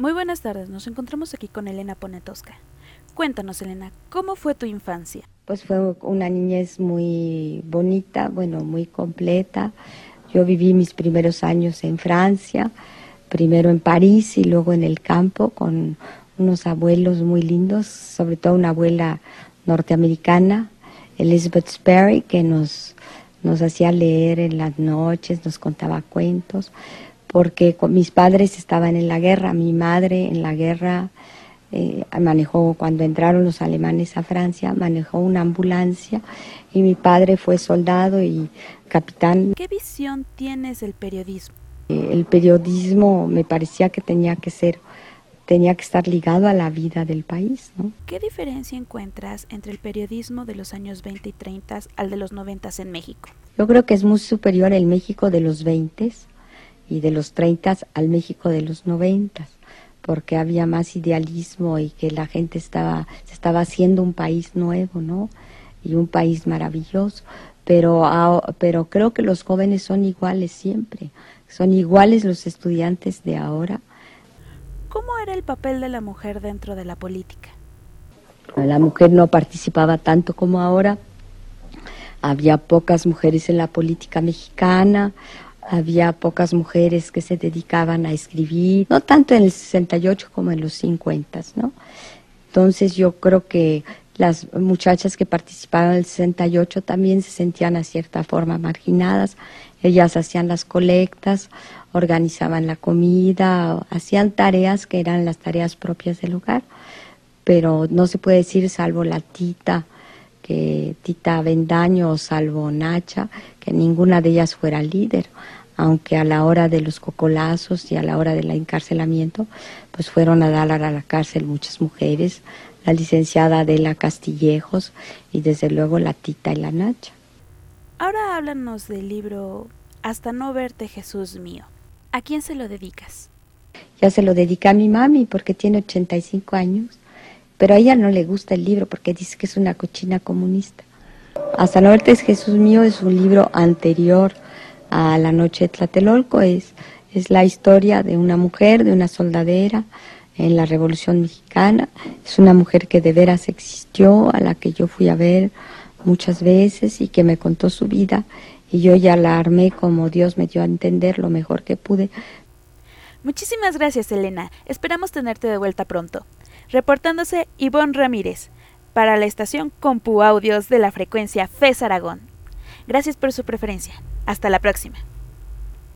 Muy buenas tardes, nos encontramos aquí con Elena Poniatowska. Cuéntanos, Elena, ¿cómo fue tu infancia? Pues fue una niñez muy bonita, muy completa. Yo viví mis primeros años en Francia, primero en París y luego en el campo con unos abuelos muy lindos, sobre todo una abuela norteamericana, Elizabeth Sperry, que nos hacía leer en las noches, nos contaba cuentos, porque mis padres estaban en la guerra, mi madre en la guerra manejó, cuando entraron los alemanes a Francia, manejó una ambulancia y mi padre fue soldado y capitán. ¿Qué visión tienes del periodismo? El periodismo me parecía que tenía que estar ligado a la vida del país, ¿no? ¿Qué diferencia encuentras entre el periodismo de los años 20 y 30 al de los 90 en México? Yo creo que es muy superior el México de los 20 y de los 30 al México de los 90, porque había más idealismo y que la gente se estaba haciendo un país nuevo, ¿no? Y un país maravilloso, pero creo que los jóvenes son iguales siempre, son iguales los estudiantes de ahora. ¿Cómo era el papel de la mujer dentro de la política? La mujer no participaba tanto como ahora, había pocas mujeres en la política mexicana, había pocas mujeres que se dedicaban a escribir, no tanto en el 68 como en los 50, ¿no? Entonces yo creo que las muchachas que participaban en el 68 también se sentían a cierta forma marginadas. Ellas hacían las colectas, organizaban la comida, hacían tareas que eran las tareas propias del hogar, pero no se puede decir, salvo la Tita Avendaño o salvo Nacha, que ninguna de ellas fuera líder, aunque a la hora de los cocolazos y a la hora del encarcelamiento, pues fueron a dar a la cárcel muchas mujeres, la licenciada Adela Castillejos y desde luego la Tita y la Nacha. Ahora háblanos del libro Hasta no verte, Jesús mío. ¿A quién se lo dedicas? Ya se lo dediqué a mi mami porque tiene 85 años, pero a ella no le gusta el libro porque dice que es una cochina comunista. Hasta no verte, Jesús mío es un libro anterior a La noche de Tlatelolco, es la historia de una mujer, de una soldadera en la Revolución Mexicana. Es una mujer que de veras existió, a la que yo fui a ver muchas veces y que me contó su vida, y yo ya la armé como Dios me dio a entender lo mejor que pude. Muchísimas gracias, Elena. Esperamos tenerte de vuelta pronto. Reportándose Ivonne Ramírez, para la estación Compu Audios de la frecuencia FES Aragón. Gracias por su preferencia. Hasta la próxima.